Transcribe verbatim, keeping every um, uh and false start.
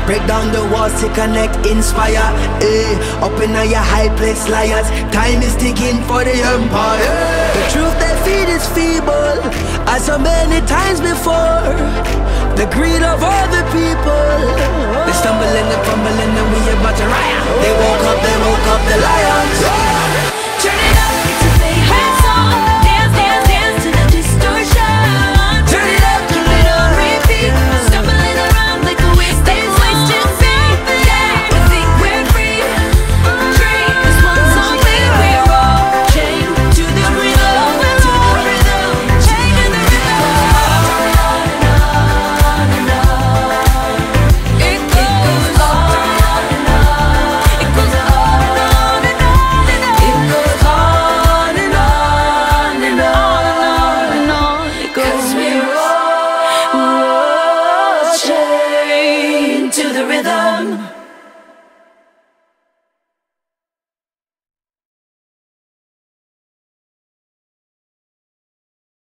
Break down the walls to connect, inspire. Eh, up in your high place, liars. Time is ticking for the empire. The truth they feed is feeble, as so many times before. The greed of other people. They stumble and they fumble and then we about to riot. They woke up, they woke up the lions.